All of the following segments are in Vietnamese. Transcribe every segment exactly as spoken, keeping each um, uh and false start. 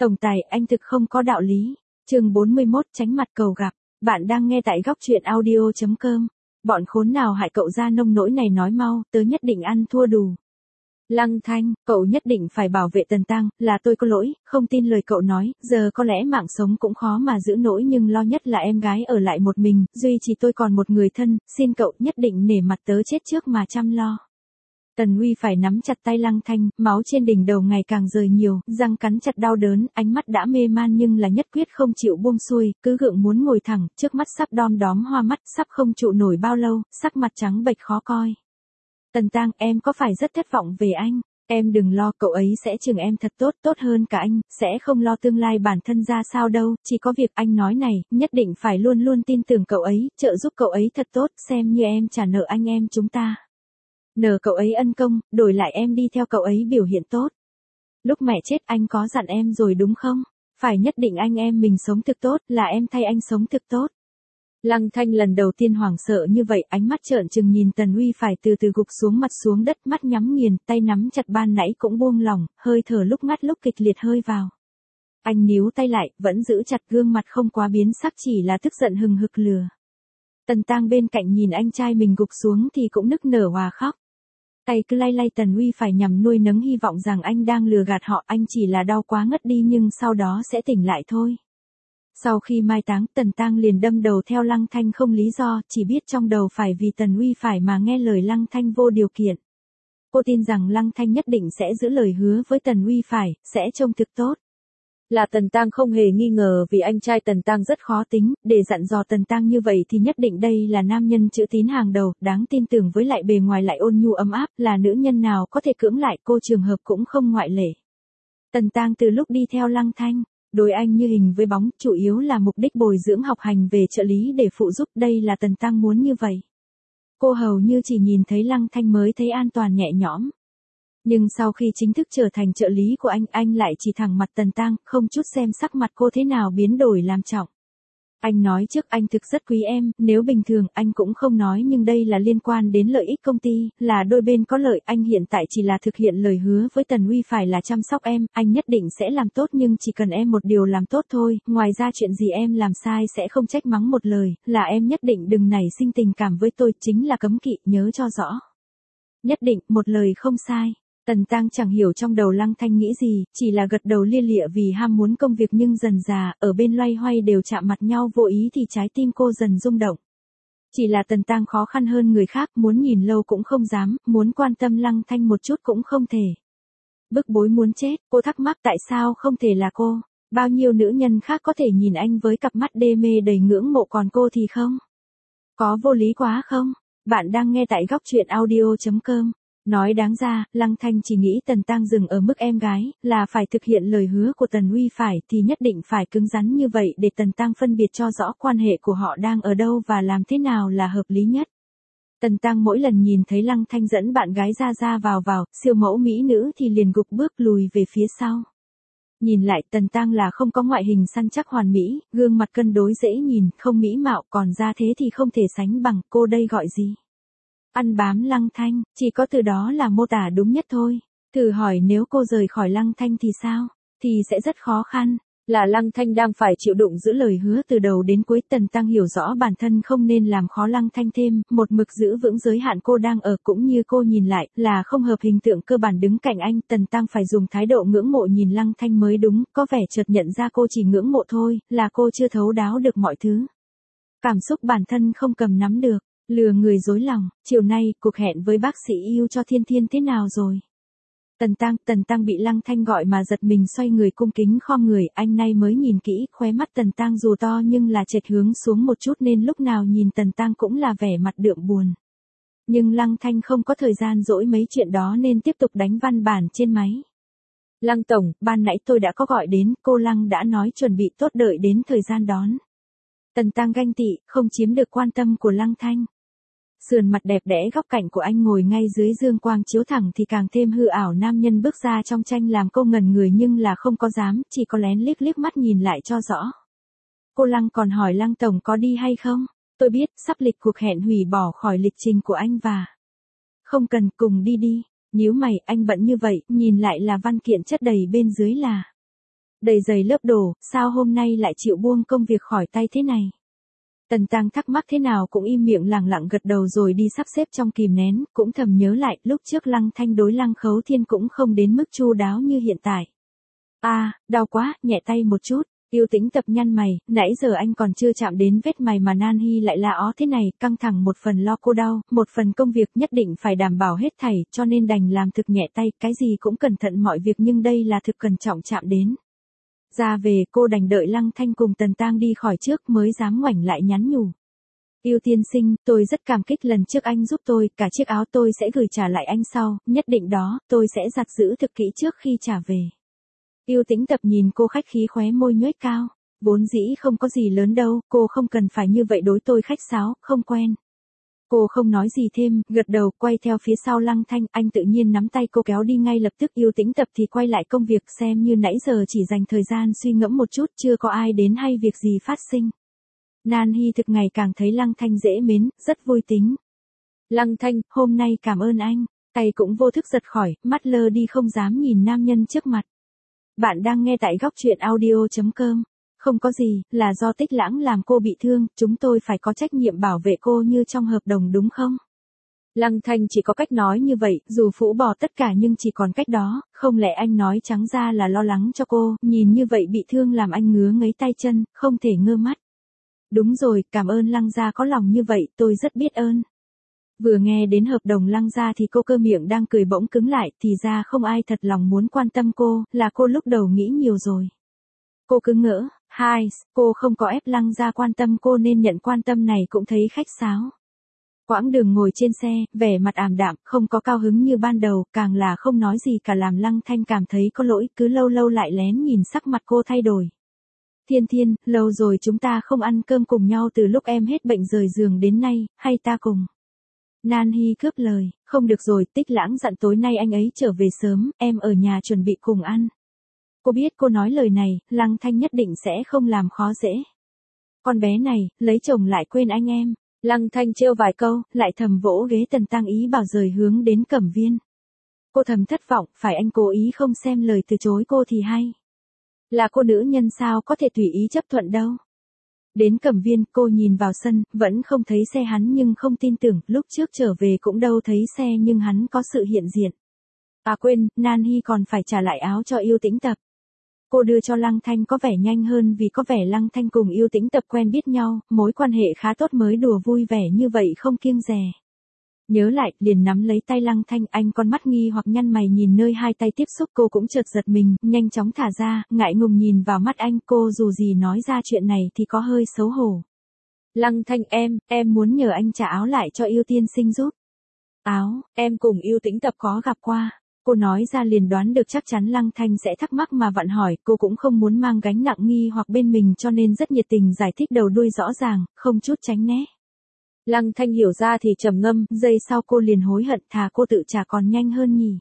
Tổng tài, anh thực không có đạo lý. Chương bốn mươi mốt, tránh mặt cầu gặp. Bạn đang nghe tại góc truyện audio chấm com. Bọn khốn nào hại cậu ra nông nỗi này nói mau, tớ nhất định ăn thua đủ. Lăng Thanh, cậu nhất định phải bảo vệ Tần Tăng, là tôi có lỗi, không tin lời cậu nói, giờ có lẽ mạng sống cũng khó mà giữ nổi nhưng lo nhất là em gái ở lại một mình, duy chỉ tôi còn một người thân, xin cậu nhất định nể mặt tớ chết trước mà chăm lo. Tần Uy phải nắm chặt tay Lăng Thanh, máu trên đỉnh đầu ngày càng rơi nhiều, răng cắn chặt đau đớn, ánh mắt đã mê man nhưng là nhất quyết không chịu buông xuôi, cứ gượng muốn ngồi thẳng, trước mắt sắp đom đóm hoa mắt, sắp không trụ nổi bao lâu, sắc mặt trắng bệch khó coi. Tần Tăng, em có phải rất thất vọng về anh? Em đừng lo, cậu ấy sẽ chừng em thật tốt, tốt hơn cả anh, sẽ không lo tương lai bản thân ra sao đâu, chỉ có việc anh nói này, nhất định phải luôn luôn tin tưởng cậu ấy, trợ giúp cậu ấy thật tốt, xem như em trả nợ anh em chúng ta. Nợ cậu ấy ân công, đổi lại em đi theo cậu ấy biểu hiện tốt. Lúc mẹ chết anh có dặn em rồi đúng không? Phải nhất định anh em mình sống thực tốt, là em thay anh sống thực tốt. Lăng Thanh lần đầu tiên hoảng sợ như vậy, ánh mắt trợn trừng nhìn Tần Uy phải từ từ gục xuống mặt xuống đất, mắt nhắm nghiền, tay nắm chặt ban nãy cũng buông lỏng, hơi thở lúc ngắt lúc kịch liệt hơi vào. Anh níu tay lại, vẫn giữ chặt, gương mặt không quá biến sắc, chỉ là tức giận hừng hực lửa. Tần Tăng bên cạnh nhìn anh trai mình gục xuống thì cũng nức nở hòa khóc. Tay cứ lay lay Tần Uy phải nhằm nuôi nấng hy vọng rằng anh đang lừa gạt họ, anh chỉ là đau quá ngất đi nhưng sau đó sẽ tỉnh lại thôi. Sau khi mai táng, Tần Tăng liền đâm đầu theo Lăng Thanh không lý do, chỉ biết trong đầu phải vì Tần Uy phải mà nghe lời Lăng Thanh vô điều kiện. Cô tin rằng Lăng Thanh nhất định sẽ giữ lời hứa với Tần Uy phải, sẽ trông thực tốt. Là Tần Tăng không hề nghi ngờ vì anh trai Tần Tăng rất khó tính, để dặn dò Tần Tăng như vậy thì nhất định đây là nam nhân chữ tín hàng đầu, đáng tin tưởng với lại bề ngoài lại ôn nhu ấm áp, là nữ nhân nào có thể cưỡng lại, cô trường hợp cũng không ngoại lệ. Tần Tăng từ lúc đi theo Lăng Thanh, đối anh như hình với bóng, chủ yếu là mục đích bồi dưỡng học hành về trợ lý để phụ giúp, đây là Tần Tăng muốn như vậy. Cô hầu như chỉ nhìn thấy Lăng Thanh mới thấy an toàn nhẹ nhõm. Nhưng sau khi chính thức trở thành trợ lý của anh, anh lại chỉ thẳng mặt Tần Tăng, không chút xem sắc mặt cô thế nào biến đổi làm trọng. Anh nói trước anh thực rất quý em, nếu bình thường anh cũng không nói nhưng đây là liên quan đến lợi ích công ty, là đôi bên có lợi, anh hiện tại chỉ là thực hiện lời hứa với Tần Uy phải là chăm sóc em, anh nhất định sẽ làm tốt nhưng chỉ cần em một điều làm tốt thôi, ngoài ra chuyện gì em làm sai sẽ không trách mắng một lời, là em nhất định đừng nảy sinh tình cảm với tôi, chính là cấm kỵ, nhớ cho rõ. Nhất định, một lời không sai. Tần Tăng chẳng hiểu trong đầu Lăng Thanh nghĩ gì, chỉ là gật đầu lia lịa vì ham muốn công việc nhưng dần dà, ở bên loay hoay đều chạm mặt nhau vô ý thì trái tim cô dần rung động. Chỉ là Tần Tăng khó khăn hơn người khác, muốn nhìn lâu cũng không dám, muốn quan tâm Lăng Thanh một chút cũng không thể. Bức bối muốn chết, cô thắc mắc tại sao không thể là cô, bao nhiêu nữ nhân khác có thể nhìn anh với cặp mắt đê mê đầy ngưỡng mộ còn cô thì không? Có vô lý quá không? Bạn đang nghe tại góc truyện audio chấm com. Nói đáng ra, Lăng Thanh chỉ nghĩ Tần Tăng dừng ở mức em gái, là phải thực hiện lời hứa của Tần Uy phải thì nhất định phải cứng rắn như vậy để Tần Tăng phân biệt cho rõ quan hệ của họ đang ở đâu và làm thế nào là hợp lý nhất. Tần Tăng mỗi lần nhìn thấy Lăng Thanh dẫn bạn gái ra ra vào vào, siêu mẫu mỹ nữ thì liền gục bước lùi về phía sau. Nhìn lại Tần Tăng là không có ngoại hình săn chắc hoàn mỹ, gương mặt cân đối dễ nhìn, không mỹ mạo, còn ra thế thì không thể sánh bằng, cô đây gọi gì? Ăn bám Lăng Thanh, chỉ có từ đó là mô tả đúng nhất thôi. Thử hỏi nếu cô rời khỏi Lăng Thanh thì sao? Thì sẽ rất khó khăn. Là Lăng Thanh đang phải chịu đựng giữ lời hứa từ đầu đến cuối. Tần Tăng hiểu rõ bản thân không nên làm khó Lăng Thanh thêm, một mực giữ vững giới hạn cô đang ở, cũng như cô nhìn lại, là không hợp hình tượng cơ bản đứng cạnh anh. Tần Tăng phải dùng thái độ ngưỡng mộ nhìn Lăng Thanh mới đúng, có vẻ chợt nhận ra cô chỉ ngưỡng mộ thôi, là cô chưa thấu đáo được mọi thứ. Cảm xúc bản thân không cầm nắm được. Lừa người dối lòng, chiều nay, cuộc hẹn với bác sĩ yêu cho Thiên Thiên thế nào rồi? Tần Tăng, Tần Tăng bị Lăng Thanh gọi mà giật mình xoay người cung kính khom người, anh nay mới nhìn kỹ, khóe mắt Tần Tăng dù to nhưng là chệch hướng xuống một chút nên lúc nào nhìn Tần Tăng cũng là vẻ mặt đượm buồn. Nhưng Lăng Thanh không có thời gian dỗi mấy chuyện đó nên tiếp tục đánh văn bản trên máy. Lăng Tổng, ban nãy tôi đã có gọi đến, cô Lăng đã nói chuẩn bị tốt đợi đến thời gian đón. Tần Tăng ganh tị, không chiếm được quan tâm của Lăng Thanh. Sườn mặt đẹp đẽ góc cạnh của anh ngồi ngay dưới dương quang chiếu thẳng thì càng thêm hư ảo, nam nhân bước ra trong tranh làm cô ngẩn người nhưng là không có dám, chỉ có lén liếc liếc mắt nhìn lại cho rõ. Cô Lăng còn hỏi Lăng Tổng có đi hay không? Tôi biết, sắp lịch cuộc hẹn hủy bỏ khỏi lịch trình của anh và... Không cần, cùng đi đi. Nhíu mày, anh bận như vậy, nhìn lại là văn kiện chất đầy bên dưới là... Đầy giày lớp đổ, sao hôm nay lại chịu buông công việc khỏi tay thế này? Tần Tăng thắc mắc thế nào cũng im miệng lẳng lặng gật đầu rồi đi sắp xếp trong kìm nén, cũng thầm nhớ lại lúc trước Lăng Thanh đối Lăng Khấu Thiên cũng không đến mức chu đáo như hiện tại. A, à, đau quá, nhẹ tay một chút. Yêu Tĩnh Tập nhăn mày, nãy giờ anh còn chưa chạm đến vết mày mà Nan Hy lại la ó thế này, căng thẳng một phần lo cô đau, một phần công việc nhất định phải đảm bảo hết thảy, cho nên đành làm thực nhẹ tay, cái gì cũng cẩn thận mọi việc nhưng đây là thực cẩn trọng chạm đến. Ra về cô đành đợi Lăng Thanh cùng Tần Tang đi khỏi trước mới dám ngoảnh lại nhắn nhủ. Yêu tiên sinh, tôi rất cảm kích lần trước anh giúp tôi, cả chiếc áo tôi sẽ gửi trả lại anh sau, nhất định đó, tôi sẽ giặt giữ thực kỹ trước khi trả về. Yêu Tĩnh Tập nhìn cô khách khí khóe môi nhoếch cao, vốn dĩ không có gì lớn đâu, cô không cần phải như vậy đối tôi khách sáo, không quen. Cô không nói gì thêm, gật đầu quay theo phía sau Lăng Thanh, anh tự nhiên nắm tay cô kéo đi ngay lập tức. Yêu Tĩnh Tập thì quay lại công việc xem như nãy giờ chỉ dành thời gian suy ngẫm một chút, chưa có ai đến hay việc gì phát sinh. Nan Hy thực ngày càng thấy Lăng Thanh dễ mến, rất vui tính. Lăng Thanh, hôm nay cảm ơn anh, tay cũng vô thức giật khỏi, mắt lơ đi không dám nhìn nam nhân trước mặt. Bạn đang nghe tại góc truyện audio chấm com. Không có gì, là do Tích Lãng làm cô bị thương, chúng tôi phải có trách nhiệm bảo vệ cô như trong hợp đồng đúng không? Lăng Thanh chỉ có cách nói như vậy, dù phũ bỏ tất cả nhưng chỉ còn cách đó, không lẽ anh nói trắng ra là lo lắng cho cô, nhìn như vậy bị thương làm anh ngứa ngấy tay chân, không thể ngơ mắt. Đúng rồi, cảm ơn Lăng gia có lòng như vậy, tôi rất biết ơn. Vừa nghe đến hợp đồng Lăng gia thì cô cơ miệng đang cười bỗng cứng lại, thì ra không ai thật lòng muốn quan tâm cô, là cô lúc đầu nghĩ nhiều rồi. Cô cứ ngỡ, hai, cô không có ép Lăng gia quan tâm cô nên nhận quan tâm này cũng thấy khách sáo. Quãng đường ngồi trên xe, vẻ mặt ảm đạm, không có cao hứng như ban đầu, càng là không nói gì cả làm Lăng Thanh cảm thấy có lỗi, cứ lâu lâu lại lén nhìn sắc mặt cô thay đổi. Thiên Thiên, lâu rồi chúng ta không ăn cơm cùng nhau từ lúc em hết bệnh rời giường đến nay, hay ta cùng? Nan Hy cướp lời, không được rồi, Tích Lãng dặn tối nay anh ấy trở về sớm, em ở nhà chuẩn bị cùng ăn. Cô biết cô nói lời này, Lăng Thanh nhất định sẽ không làm khó dễ. Con bé này, lấy chồng lại quên anh em. Lăng Thanh trêu vài câu, lại thầm vỗ ghế Tần Tăng ý bảo rời hướng đến Cẩm Viên. Cô thầm thất vọng, phải anh cố ý không xem lời từ chối cô thì hay. Là cô nữ nhân sao có thể tùy ý chấp thuận đâu. Đến Cẩm Viên, cô nhìn vào sân, vẫn không thấy xe hắn nhưng không tin tưởng, lúc trước trở về cũng đâu thấy xe nhưng hắn có sự hiện diện. À quên, Nan Hy còn phải trả lại áo cho Yêu Tĩnh Tập. Cô đưa cho Lăng Thanh có vẻ nhanh hơn vì có vẻ Lăng Thanh cùng Yêu Tĩnh Tập quen biết nhau, mối quan hệ khá tốt mới đùa vui vẻ như vậy không kiêng dè. Nhớ lại, liền nắm lấy tay Lăng Thanh, anh con mắt nghi hoặc nhăn mày nhìn nơi hai tay tiếp xúc, cô cũng chợt giật mình, nhanh chóng thả ra, ngại ngùng nhìn vào mắt anh, cô dù gì nói ra chuyện này thì có hơi xấu hổ. Lăng Thanh em, em muốn nhờ anh trả áo lại cho Yêu tiên sinh giúp. Áo, em cùng Yêu Tĩnh Tập có gặp qua. Cô nói ra liền đoán được chắc chắn Lăng Thanh sẽ thắc mắc mà vặn hỏi, cô cũng không muốn mang gánh nặng nghi hoặc bên mình cho nên rất nhiệt tình giải thích đầu đuôi rõ ràng, không chút tránh né. Lăng Thanh hiểu ra thì trầm ngâm, giây sau cô liền hối hận, thà cô tự trả còn nhanh hơn nhỉ.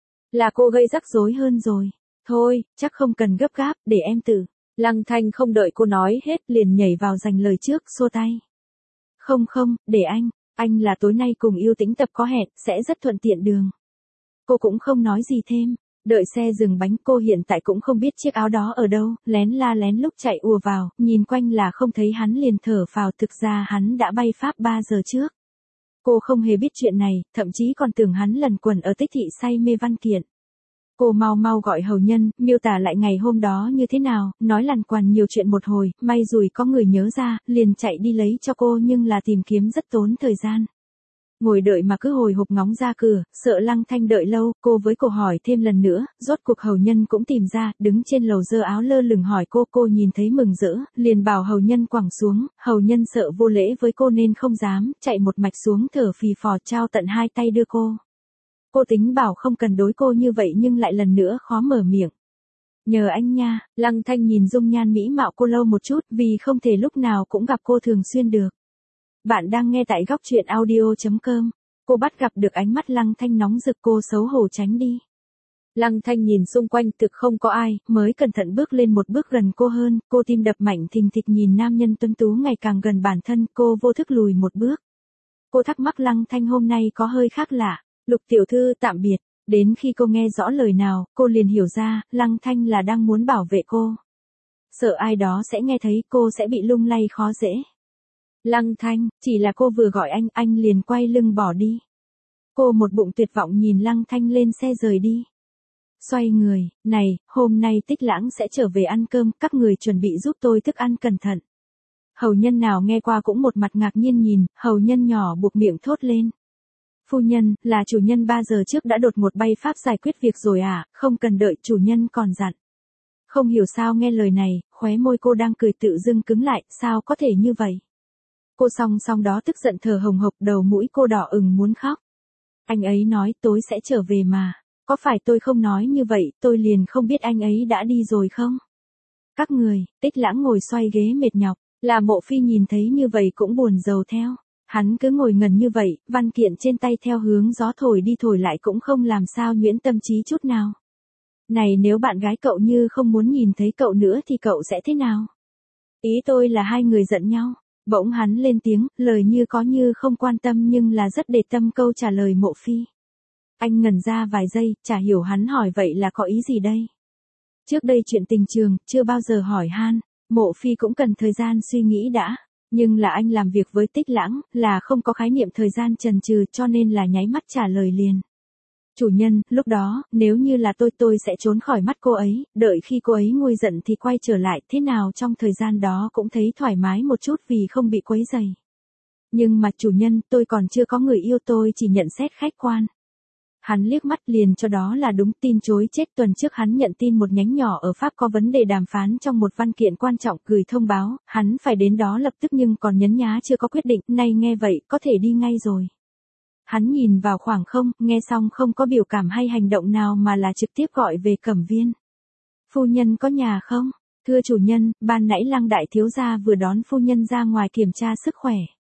Là cô gây rắc rối hơn rồi. Thôi, chắc không cần gấp gáp, để em tự. Lăng Thanh không đợi cô nói hết liền nhảy vào giành lời trước, xua tay. Không không, để anh, anh là tối nay cùng Yêu Tĩnh Tập có hẹn, sẽ rất thuận tiện đường. Cô cũng không nói gì thêm, đợi xe dừng bánh cô hiện tại cũng không biết chiếc áo đó ở đâu, lén la lén lúc chạy ùa vào, nhìn quanh là không thấy hắn liền thở phào thực ra hắn đã bay Pháp ba giờ trước. Cô không hề biết chuyện này, thậm chí còn tưởng hắn lần quần ở Tích Thị say mê văn kiện. Cô mau mau gọi hầu nhân, miêu tả lại ngày hôm đó như thế nào, nói lằn quằn nhiều chuyện một hồi, may rủi có người nhớ ra, liền chạy đi lấy cho cô nhưng là tìm kiếm rất tốn thời gian. Ngồi đợi mà cứ hồi hộp ngóng ra cửa, sợ Lăng Thanh đợi lâu, cô với cô hỏi thêm lần nữa, rốt cuộc hầu nhân cũng tìm ra, đứng trên lầu giơ áo lơ lửng hỏi cô, cô nhìn thấy mừng rỡ, liền bảo hầu nhân quẳng xuống, hầu nhân sợ vô lễ với cô nên không dám, chạy một mạch xuống thở phì phò trao tận hai tay đưa cô. Cô tính bảo không cần đối cô như vậy nhưng lại lần nữa khó mở miệng. Nhờ anh nha, Lăng Thanh nhìn dung nhan mỹ mạo cô lâu một chút vì không thể lúc nào cũng gặp cô thường xuyên được. Bạn đang nghe tại góc truyện audio chấm com. Cô bắt gặp được ánh mắt Lăng Thanh nóng rực cô xấu hổ tránh đi. Lăng Thanh nhìn xung quanh thực không có ai, mới cẩn thận bước lên một bước gần cô hơn, cô tim đập mạnh thình thịch nhìn nam nhân tuấn tú ngày càng gần bản thân, cô vô thức lùi một bước. Cô thắc mắc Lăng Thanh hôm nay có hơi khác lạ. Lục tiểu thư tạm biệt. Đến khi cô nghe rõ lời nào, cô liền hiểu ra, Lăng Thanh là đang muốn bảo vệ cô. Sợ ai đó sẽ nghe thấy cô sẽ bị lung lay khó dễ. Lăng Thanh, chỉ là cô vừa gọi anh, anh liền quay lưng bỏ đi. Cô một bụng tuyệt vọng nhìn Lăng Thanh lên xe rời đi. Xoay người, này, hôm nay Tích Lãng sẽ trở về ăn cơm, các người chuẩn bị giúp tôi thức ăn cẩn thận. Hầu nhân nào nghe qua cũng một mặt ngạc nhiên nhìn, hầu nhân nhỏ buộc miệng thốt lên. Phu nhân, là chủ nhân ba giờ trước đã đột ngột bay pháp giải quyết việc rồi à, không cần đợi chủ nhân còn dặn. Không hiểu sao nghe lời này, khóe môi cô đang cười tự dưng cứng lại, sao có thể như vậy? Cô song song đó tức giận thở hồng hộc, đầu mũi cô đỏ ửng muốn khóc. Anh ấy nói tối sẽ trở về mà, có phải tôi không nói như vậy, tôi liền không biết anh ấy đã đi rồi không? Các người, Tích Lãng ngồi xoay ghế mệt nhọc, là Mộ Phi nhìn thấy như vậy cũng buồn rầu theo. Hắn cứ ngồi ngẩn như vậy, văn kiện trên tay theo hướng gió thổi đi thổi lại cũng không làm sao nhuyễn tâm trí chút nào. Này nếu bạn gái cậu như không muốn nhìn thấy cậu nữa thì cậu sẽ thế nào? Ý tôi là hai người giận nhau. Bỗng hắn lên tiếng, lời như có như không quan tâm nhưng là rất để tâm câu trả lời Mộ Phi. Anh ngẩn ra vài giây, chả hiểu hắn hỏi vậy là có ý gì đây? Trước đây chuyện tình trường, chưa bao giờ hỏi han, Mộ Phi cũng cần thời gian suy nghĩ đã. Nhưng là anh làm việc với Tích Lãng, là không có khái niệm thời gian chần chừ cho nên là nháy mắt trả lời liền. Chủ nhân, lúc đó, nếu như là tôi tôi sẽ trốn khỏi mắt cô ấy, đợi khi cô ấy nguôi giận thì quay trở lại, thế nào trong thời gian đó cũng thấy thoải mái một chút vì không bị quấy rầy. Nhưng mà chủ nhân, tôi còn chưa có người yêu tôi chỉ nhận xét khách quan. Hắn liếc mắt liền cho đó là đúng tin chối chết tuần trước hắn nhận tin một nhánh nhỏ ở Pháp có vấn đề đàm phán trong một văn kiện quan trọng gửi thông báo, hắn phải đến đó lập tức nhưng còn nhấn nhá chưa có quyết định, nay nghe vậy có thể đi ngay rồi. Hắn nhìn vào khoảng không, nghe xong không có biểu cảm hay hành động nào mà là trực tiếp gọi về Cẩm Viên. Phu nhân có nhà không? Thưa chủ nhân, ban nãy Lăng đại thiếu gia vừa đón phu nhân ra ngoài kiểm tra sức khỏe.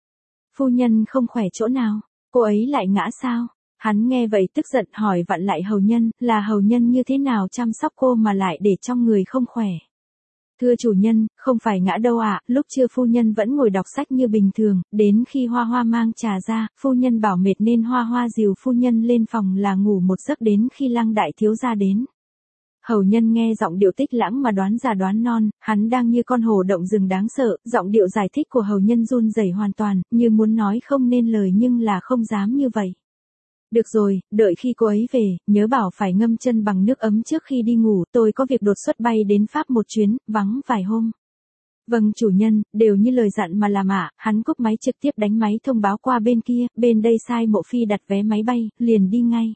Phu nhân không khỏe chỗ nào, cô ấy lại ngã sao? Hắn nghe vậy tức giận hỏi vặn lại hầu nhân, là hầu nhân như thế nào chăm sóc cô mà lại để trong người không khỏe. Thưa chủ nhân, không phải ngã đâu ạ, à, lúc trưa phu nhân vẫn ngồi đọc sách như bình thường, đến khi Hoa Hoa mang trà ra, phu nhân bảo mệt nên Hoa Hoa dìu phu nhân lên phòng là ngủ một giấc đến khi Lăng đại thiếu gia đến. Hầu nhân nghe giọng điệu Tích Lãng mà đoán già đoán non, hắn đang như con hổ động rừng đáng sợ, giọng điệu giải thích của hầu nhân run rẩy hoàn toàn, như muốn nói không nên lời nhưng là không dám như vậy. Được rồi, đợi khi cô ấy về, nhớ bảo phải ngâm chân bằng nước ấm trước khi đi ngủ, tôi có việc đột xuất bay đến Pháp một chuyến, vắng vài hôm. Vâng chủ nhân, đều như lời dặn mà làm ạ, hắn cúp máy trực tiếp đánh máy thông báo qua bên kia, bên đây sai Mộ Phi đặt vé máy bay, liền đi ngay.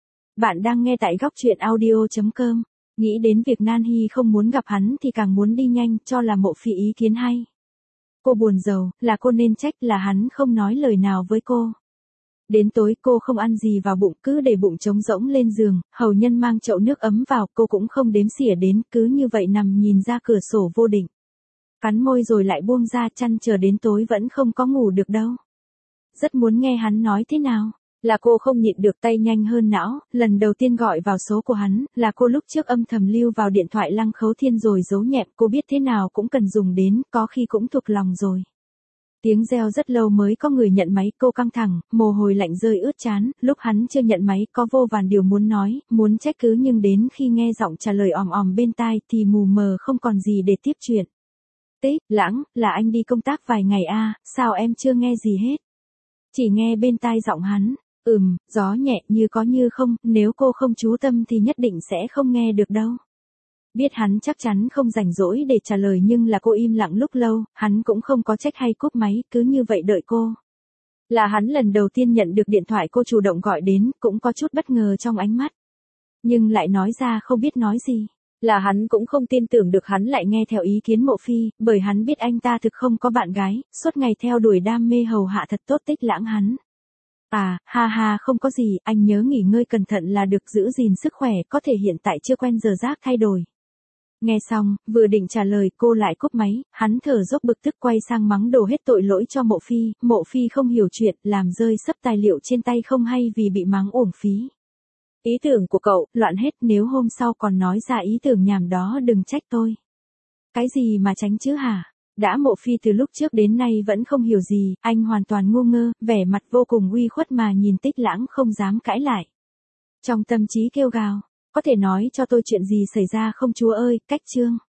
Bạn đang nghe tại góc truyện audio chấm com, nghĩ đến việc Nan Hy không muốn gặp hắn thì càng muốn đi nhanh, cho là Mộ Phi ý kiến hay. Cô buồn rầu, là cô nên trách là hắn không nói lời nào với cô. Đến tối cô không ăn gì vào bụng cứ để bụng trống rỗng lên giường, hầu nhân mang chậu nước ấm vào cô cũng không đếm xỉa đến cứ như vậy nằm nhìn ra cửa sổ vô định. Cắn môi rồi lại buông ra chăn chờ đến tối vẫn không có ngủ được đâu. Rất muốn nghe hắn nói thế nào, là cô không nhịn được tay nhanh hơn não, lần đầu tiên gọi vào số của hắn, là cô lúc trước âm thầm lưu vào điện thoại Lăng Khấu Thiên rồi giấu nhẹm cô biết thế nào cũng cần dùng đến, có khi cũng thuộc lòng rồi. Tiếng reo rất lâu mới có người nhận máy, cô căng thẳng, mồ hôi lạnh rơi ướt trán, lúc hắn chưa nhận máy có vô vàn điều muốn nói, muốn trách cứ nhưng đến khi nghe giọng trả lời òm òm bên tai thì mù mờ không còn gì để tiếp chuyện. Tích Lãng, là anh đi công tác vài ngày à, sao em chưa nghe gì hết? Chỉ nghe bên tai giọng hắn, ừm, gió nhẹ như có như không, nếu cô không chú tâm thì nhất định sẽ không nghe được đâu. Biết hắn chắc chắn không rảnh rỗi để trả lời nhưng là cô im lặng lúc lâu, hắn cũng không có trách hay cúp máy, cứ như vậy đợi cô. Là hắn lần đầu tiên nhận được điện thoại cô chủ động gọi đến, cũng có chút bất ngờ trong ánh mắt. Nhưng lại nói ra không biết nói gì. Là hắn cũng không tin tưởng được hắn lại nghe theo ý kiến Mộ Phi, bởi hắn biết anh ta thực không có bạn gái, suốt ngày theo đuổi đam mê hầu hạ thật tốt Tích Lãng hắn. À, ha ha không có gì, anh nhớ nghỉ ngơi cẩn thận là được, giữ gìn sức khỏe, có thể hiện tại chưa quen giờ giấc thay đổi. Nghe xong, vừa định trả lời cô lại cúp máy, hắn thở dốc bực tức quay sang mắng đổ hết tội lỗi cho Mộ Phi, Mộ Phi không hiểu chuyện, làm rơi sấp tài liệu trên tay không hay vì bị mắng uổng phí. Ý tưởng của cậu, loạn hết, nếu hôm sau còn nói ra ý tưởng nhảm đó đừng trách tôi. Cái gì mà tránh chứ hả? Đã Mộ Phi từ lúc trước đến nay vẫn không hiểu gì, anh hoàn toàn ngu ngơ, vẻ mặt vô cùng uy khuất mà nhìn Tích Lãng không dám cãi lại. Trong tâm trí kêu gào, có thể nói cho tôi chuyện gì xảy ra không Chúa ơi, cách chương.